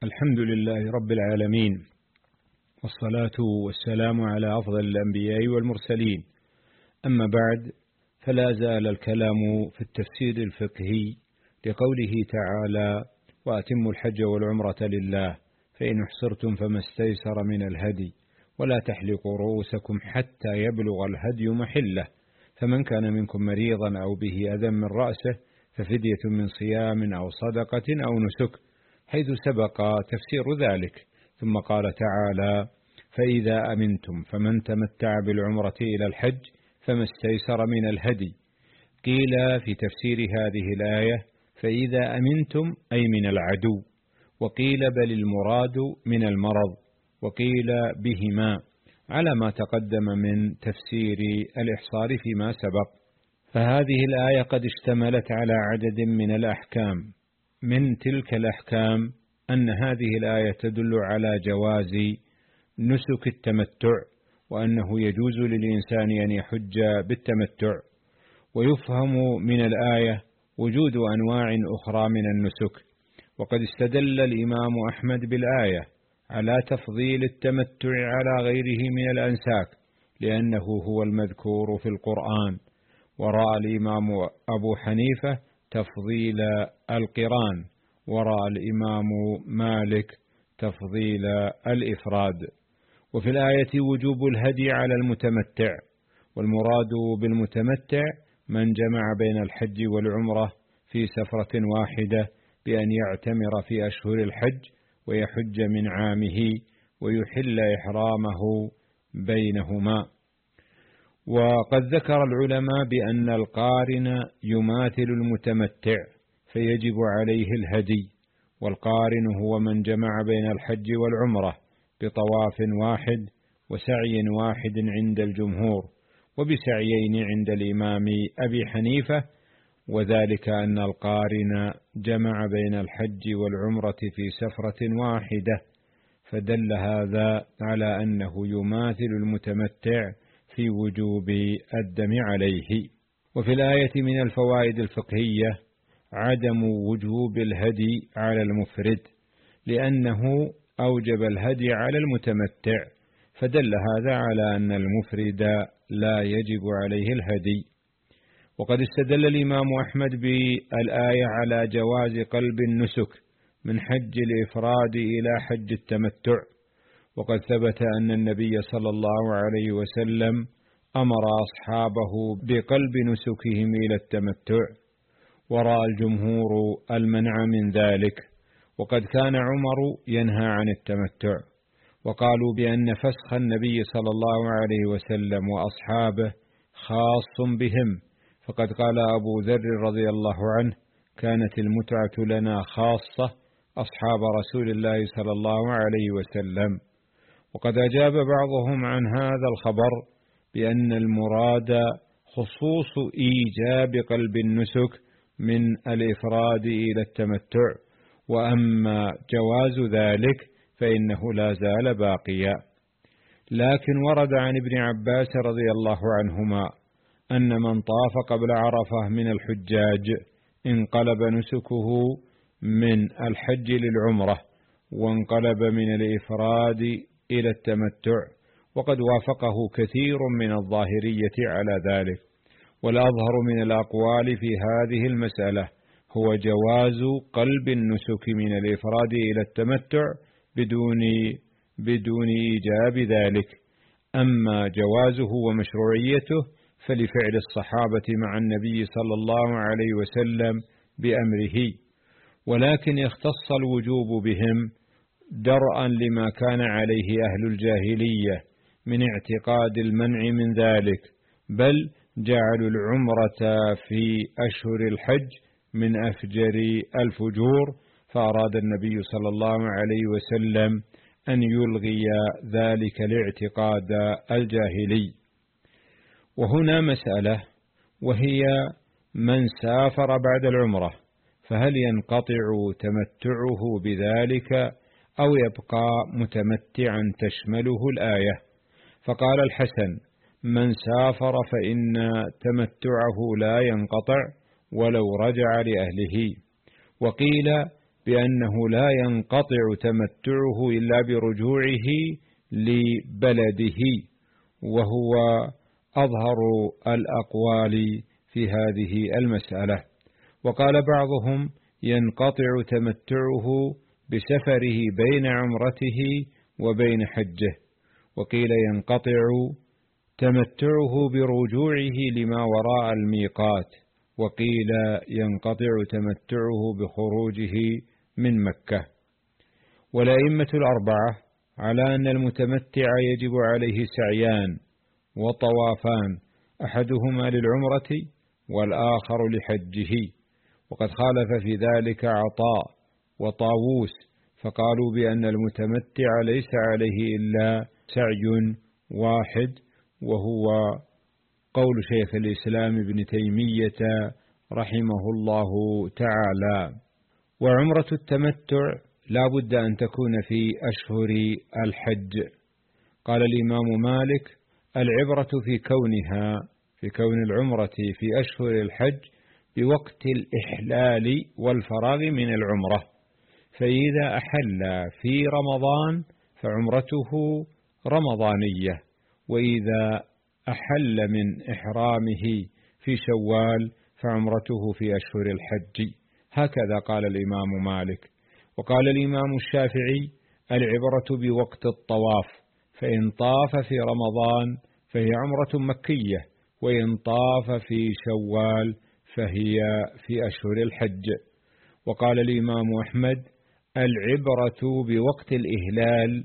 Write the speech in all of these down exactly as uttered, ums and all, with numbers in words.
الحمد لله رب العالمين، والصلاة والسلام على أفضل الأنبياء والمرسلين. أما بعد، فلا زال الكلام في التفسير الفقهي لقوله تعالى: وأتموا الحج والعمرة لله فإن احصرتم فما استيسر من الهدي ولا تحلقوا رؤوسكم حتى يبلغ الهدي محله، فمن كان منكم مريضا أو به أذى من رأسه ففدية من صيام أو صدقة أو نسك، حيث سبق تفسير ذلك. ثم قال تعالى: فإذا أمنتم فمن تمتع بالعمرة إلى الحج فما استيسر من الهدي. قيل في تفسير هذه الآية: فإذا أمنتم أي من العدو، وقيل بل المراد من المرض، وقيل بهما، على ما تقدم من تفسير الإحصار فيما سبق. فهذه الآية قد اشتملت على عدد من الأحكام. من تلك الأحكام أن هذه الآية تدل على جواز نسك التمتع، وأنه يجوز للإنسان أن يحج بالتمتع. ويفهم من الآية وجود أنواع أخرى من النسك، وقد استدل الإمام أحمد بالآية على تفضيل التمتع على غيره من الأنساك، لأنه هو المذكور في القرآن. ورأى الإمام أبو حنيفة تفضيل القران، ورأى الإمام مالك تفضيل الإفراد. وفي الآية وجوب الهدي على المتمتع، والمراد بالمتمتع من جمع بين الحج والعمرة في سفرة واحدة بأن يعتمر في أشهر الحج ويحج من عامه ويحل إحرامه بينهما. وقد ذكر العلماء بأن القارن يماثل المتمتع فيجب عليه الهدي، والقارن هو من جمع بين الحج والعمرة بطواف واحد وسعي واحد عند الجمهور، وبسعيين عند الإمام أبي حنيفة، وذلك أن القارن جمع بين الحج والعمرة في سفرة واحدة، فدل هذا على أنه يماثل المتمتع في وجوب الدم عليه. وفي الآية من الفوائد الفقهية عدم وجوب الهدي على المفرد، لأنه أوجب الهدي على المتمتع، فدل هذا على أن المفرد لا يجب عليه الهدي. وقد استدل الإمام أحمد بالآية على جواز قلب النسك من حج الإفراد إلى حج التمتع، وقد ثبت أن النبي صلى الله عليه وسلم أمر أصحابه بقلب نسكهم إلى التمتع، ورأى الجمهور المنع من ذلك. وقد كان عمر ينهى عن التمتع، وقالوا بأن فسخ النبي صلى الله عليه وسلم وأصحابه خاص بهم، فقد قال أبو ذر رضي الله عنه: كانت المتعة لنا خاصة أصحاب رسول الله صلى الله عليه وسلم. وقد أجاب بعضهم عن هذا الخبر بأن المراد خصوص إيجاب قلب النسك من الإفراد إلى التمتع، وأما جواز ذلك فإنه لا زال باقيا. لكن ورد عن ابن عباس رضي الله عنهما أن من طاف قبل عرفة من الحجاج انقلب نسكه من الحج للعمرة، وانقلب من الإفراد إلى التمتع، وقد وافقه كثير من الظاهرية على ذلك. والأظهر من الأقوال في هذه المسألة هو جواز قلب النسك من الإفراد إلى التمتع بدون بدون إيجاب ذلك. أما جوازه ومشروعيته فلفعل الصحابة مع النبي صلى الله عليه وسلم بأمره، ولكن اختص الوجوب بهم درءا لما كان عليه أهل الجاهلية من اعتقاد المنع من ذلك، بل جعلوا العمرة في أشهر الحج من أفجر الفجور، فأراد النبي صلى الله عليه وسلم أن يلغي ذلك الاعتقاد الجاهلي. وهنا مسألة، وهي من سافر بعد العمرة فهل ينقطع تمتعه بذلك أو يبقى متمتعا تشمله الآية؟ فقال الحسن: من سافر فإن تمتعه لا ينقطع ولو رجع لأهله. وقيل: بأنه لا ينقطع تمتعه إلا برجوعه لبلده، وهو أظهر الأقوال في هذه المسألة. وقال بعضهم ينقطع تمتعه بسفره بين عمرته وبين حجه، وقيل ينقطع تمتعه برجوعه لما وراء الميقات، وقيل ينقطع تمتعه بخروجه من مكة. والأئمة الأربعة على أن المتمتع يجب عليه سعيان وطوافان، أحدهما للعمرة والآخر لحجه، وقد خالف في ذلك عطاء وطاووس، فقالوا بأن المتمتع ليس عليه إلا سعي واحد، وهو قول شيخ الإسلام ابن تيمية رحمه الله تعالى. وعمرة التمتع لا بد أن تكون في أشهر الحج. قال الإمام مالك العبرة في كونها في كون العمرة في أشهر الحج بوقت الإحلال والفراغ من العمرة، فإذا أحل في رمضان فعمرته رمضانية، وإذا أحل من إحرامه في شوال فعمرته في أشهر الحج. هكذا قال الإمام مالك. وقال الإمام الشافعي العبرة بوقت الطواف، فإن طاف في رمضان فهي عمرة مكية، وإن طاف في شوال فهي في أشهر الحج. وقال الإمام أحمد العبرة بوقت الإهلال،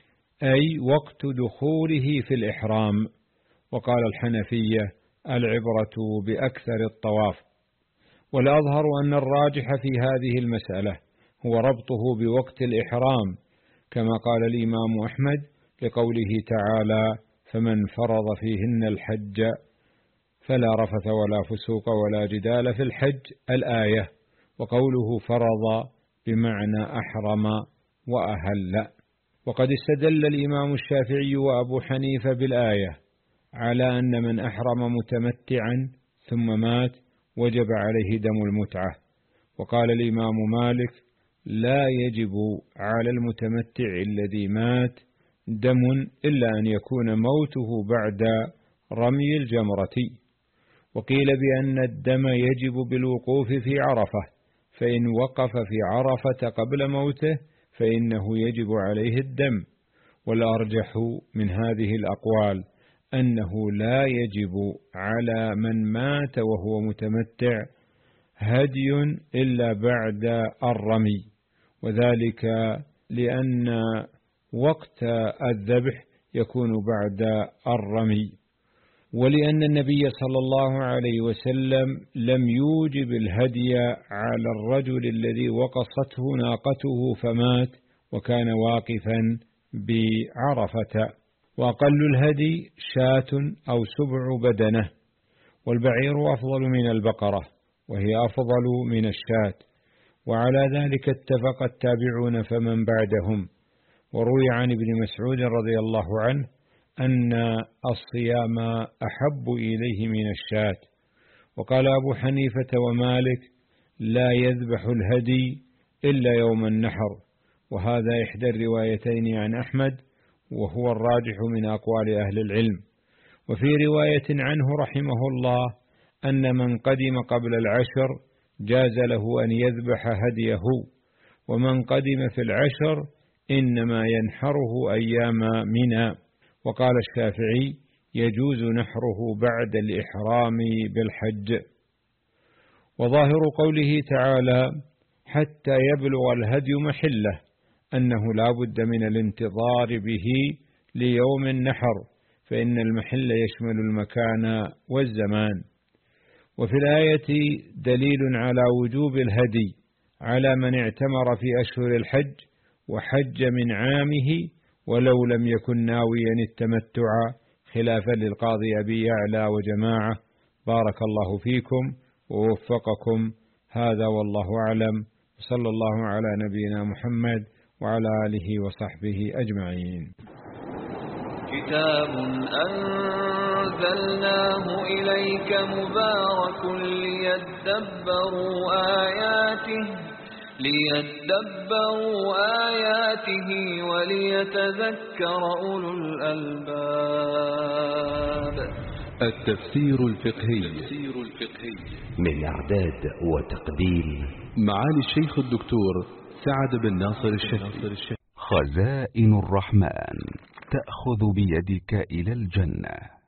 أي وقت دخوله في الإحرام. وقال الحنفية العبرة بأكثر الطواف. والأظهر أن الراجح في هذه المسألة هو ربطه بوقت الإحرام، كما قال الإمام أحمد لقوله تعالى فمن فرض فيهن الحج فلا رفث ولا فسوق ولا جدال في الحج الآية، وقوله فرض بمعنى أحرم وأهل. وقد استدل الإمام الشافعي وأبو حنيفة بالآية على أن من أحرم متمتعا ثم مات وجب عليه دم المتعة. وقال الإمام مالك لا يجب على المتمتع الذي مات دم إلا أن يكون موته بعد رمي الجمرة. وقيل بأن الدم يجب بالوقوف في عرفة، فإن وقف في عرفة قبل موته فإنه يجب عليه الدم. والأرجح من هذه الأقوال أنه لا يجب على من مات وهو متمتع هدي إلا بعد الرمي، وذلك لأن وقت الذبح يكون بعد الرمي، ولأن النبي صلى الله عليه وسلم لم يوجب الهدي على الرجل الذي وقصته ناقته فمات وكان واقفا بعرفة. وأقل الهدي شاة أو سبع بدنة، والبعير أفضل من البقرة وهي أفضل من الشاة، وعلى ذلك اتفق التابعون فمن بعدهم. وروي عن ابن مسعود رضي الله عنه أن الصيام أحب إليه من الشاة. وقال أبو حنيفة ومالك لا يذبح الهدي إلا يوم النحر، وهذا إحدى الروايتين عن أحمد، وهو الراجح من أقوال أهل العلم. وفي رواية عنه رحمه الله أن من قدم قبل العشر جاز له أن يذبح هديه، ومن قدم في العشر إنما ينحره أيام منى. وقال الشافعي يجوز نحره بعد الإحرام بالحج. وظاهر قوله تعالى حتى يبلغ الهدي محله أنه لا بد من الانتظار به ليوم النحر، فإن المحل يشمل المكان والزمان. وفي الآية دليل على وجوب الهدي على من اعتمر في أشهر الحج وحج من عامه ولو لم يكن ناويا التمتع، خلافا للقاضي أبي يعلى وجماعة. بارك الله فيكم ووفقكم. هذا والله أعلم، صلى الله على نبينا محمد وعلى آله وصحبه أجمعين. كتاب أنزلناه إليك مبارك ليدبروا آياته ليدبروا آياته وليتذكر أولو الألباب. التفسير الفقهي من إعداد وتقديم معالي الشيخ الدكتور سعد بن ناصر الشافعي. خزائن الرحمن تأخذ بيدك إلى الجنة.